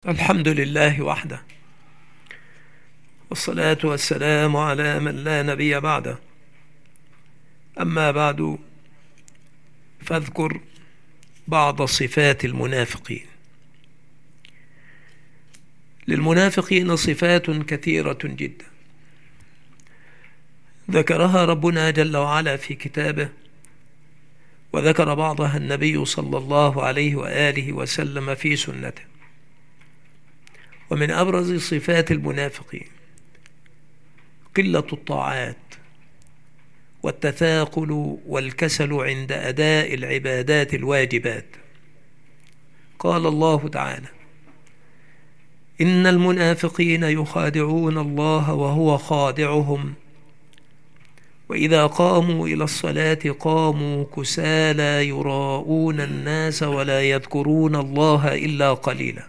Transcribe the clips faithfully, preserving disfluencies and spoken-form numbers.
الحمد لله وحده، والصلاة والسلام على من لا نبي بعده. أما بعد، فاذكر بعض صفات المنافقين. للمنافقين صفات كثيرة جدا ذكرها ربنا جل وعلا في كتابه، وذكر بعضها النبي صلى الله عليه وآله وسلم في سنته. ومن أبرز صفات المنافقين قلة الطاعات والتثاقل والكسل عند أداء العبادات الواجبات. قال الله تعالى: إن المنافقين يخادعون الله وهو خادعهم وإذا قاموا إلى الصلاة قاموا كسالى يراءون الناس ولا يذكرون الله إلا قليلا.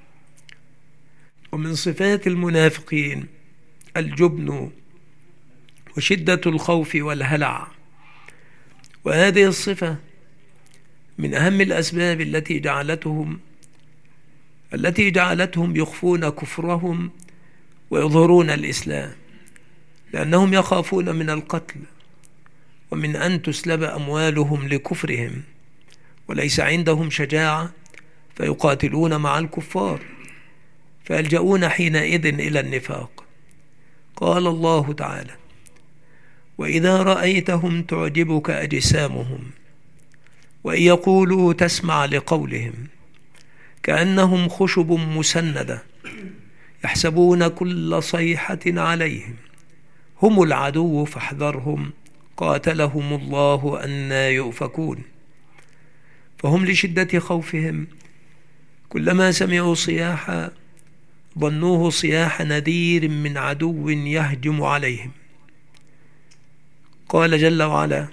ومن صفات المنافقين الجبن وشدة الخوف والهلع، وهذه الصفة من أهم الأسباب التي جعلتهم التي جعلتهم يخفون كفرهم ويظهرون الإسلام، لأنهم يخافون من القتل ومن أن تسلب أموالهم لكفرهم، وليس عندهم شجاعة فيقاتلون مع الكفار، فيلجؤون حينئذ إلى النفاق. قال الله تعالى: وإذا رأيتهم تعجبك أجسامهم وإن يقولوا تسمع لقولهم كأنهم خشب مسندة يحسبون كل صيحة عليهم هم العدو فاحذرهم قاتلهم الله أنى يؤفكون. فهم لشدة خوفهم كلما سمعوا صياحا ظنوه صياح نذير من عدو يهجم عليهم. قال جل وعلا: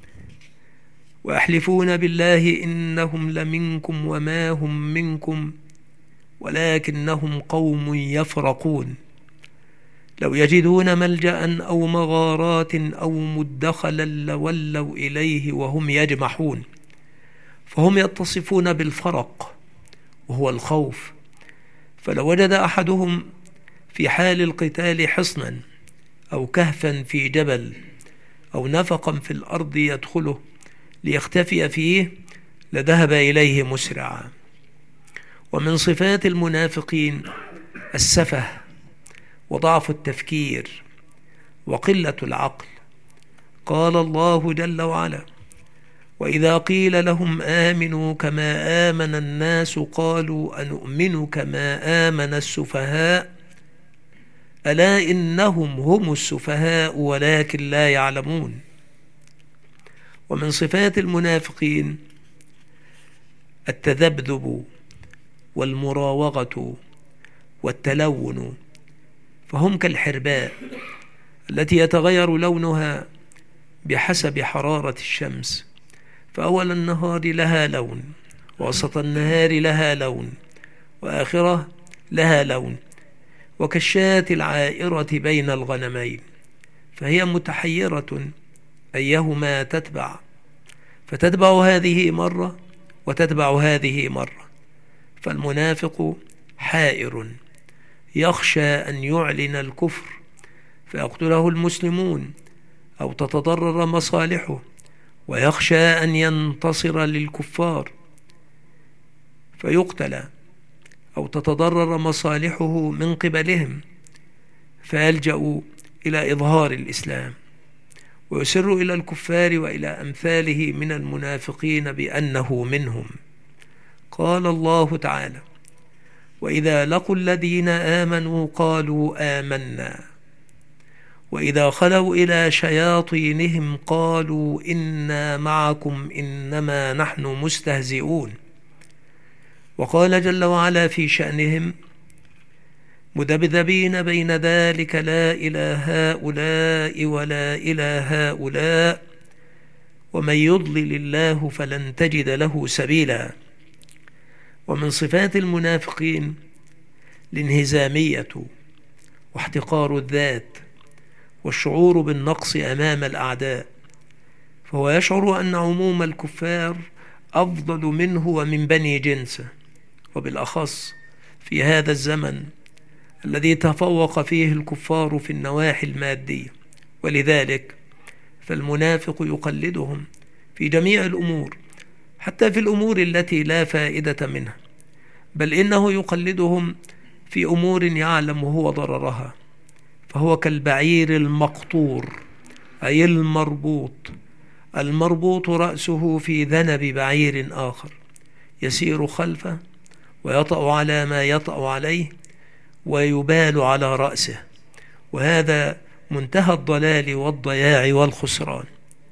ويحلفون بالله إنهم لمنكم وما هم منكم ولكنهم قوم يفرقون لو يجدون ملجأ أو مغارات أو مدخلا لولوا إليه وهم يجمحون. فهم يتصفون بالفرق وهو الخوف، فلو وجد أحدهم في حال القتال حصنا أو كهفا في جبل أو نفقا في الأرض يدخله ليختفي فيه لذهب إليه مسرعا. ومن صفات المنافقين السفه وضعف التفكير وقلة العقل. قال الله جل وعلا: وإذا قيل لهم آمنوا كما آمن الناس قالوا أنؤمن كما آمن السفهاء ألا إنهم هم السفهاء ولكن لا يعلمون. ومن صفات المنافقين التذبذب والمراوغة والتلون، فهم كالحرباء التي يتغير لونها بحسب حرارة الشمس، فأول النهار لها لون، ووسط النهار لها لون، وآخرة لها لون، وكالشاة العائرة بين الغنمين، فهي متحيرة أيهما تتبع، فتتبع هذه مرة وتتبع هذه مرة. فالمنافق حائر يخشى أن يعلن الكفر فيقتله المسلمون أو تتضرر مصالحه، ويخشى أن ينتصر للكفار فيقتل أو تتضرر مصالحه من قبلهم فيلجأ إلى إظهار الإسلام، ويسر إلى الكفار وإلى أمثاله من المنافقين بأنه منهم. قال الله تعالى: وإذا لقوا الذين آمنوا قالوا آمنا وإذا خلوا إلى شياطينهم قالوا إنا معكم إنما نحن مستهزئون. وقال جل وعلا في شأنهم: مذبذبين بين ذلك لا إلى هؤلاء ولا إلى هؤلاء ومن يضلل الله فلن تجد له سبيلا. ومن صفات المنافقين الانهزامية واحتقار الذات والشعور بالنقص أمام الأعداء، فهو يشعر أن عموم الكفار أفضل منه ومن بني جنسه، وبالأخص في هذا الزمن الذي تفوق فيه الكفار في النواحي المادية، ولذلك فالمنافق يقلدهم في جميع الأمور، حتى في الأمور التي لا فائدة منها، بل إنه يقلدهم في أمور يعلم هو ضررها، فهو كالبعير المقطور أي المربوط المربوط رأسه في ذنب بعير آخر يسير خلفه ويطأ على ما يطأ عليه ويبال على رأسه، وهذا منتهى الضلال والضياع والخسران.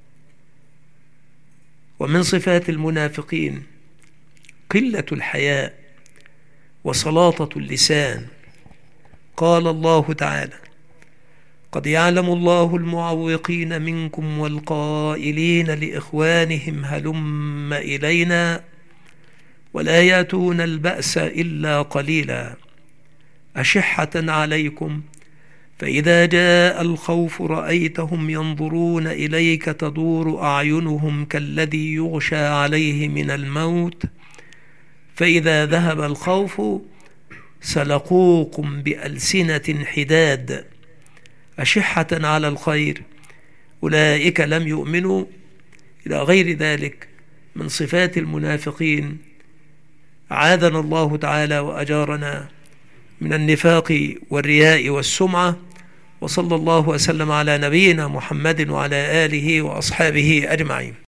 ومن صفات المنافقين قلة الحياء وسلاطة اللسان. قال الله تعالى: قد يعلم الله المعوقين منكم والقائلين لإخوانهم هلم إلينا ولا يأتون البأس إلا قليلا أشحة عليكم فإذا جاء الخوف رأيتهم ينظرون إليك تدور أعينهم كالذي يغشى عليه من الموت فإذا ذهب الخوف سلقوكم بألسنة حداد أشحة على الخير أولئك لم يؤمنوا، إلى غير ذلك من صفات المنافقين. أعاذنا الله تعالى وأجارنا من النفاق والرياء والسمعة، وصلى الله وسلم على نبينا محمد وعلى آله وأصحابه أجمعين.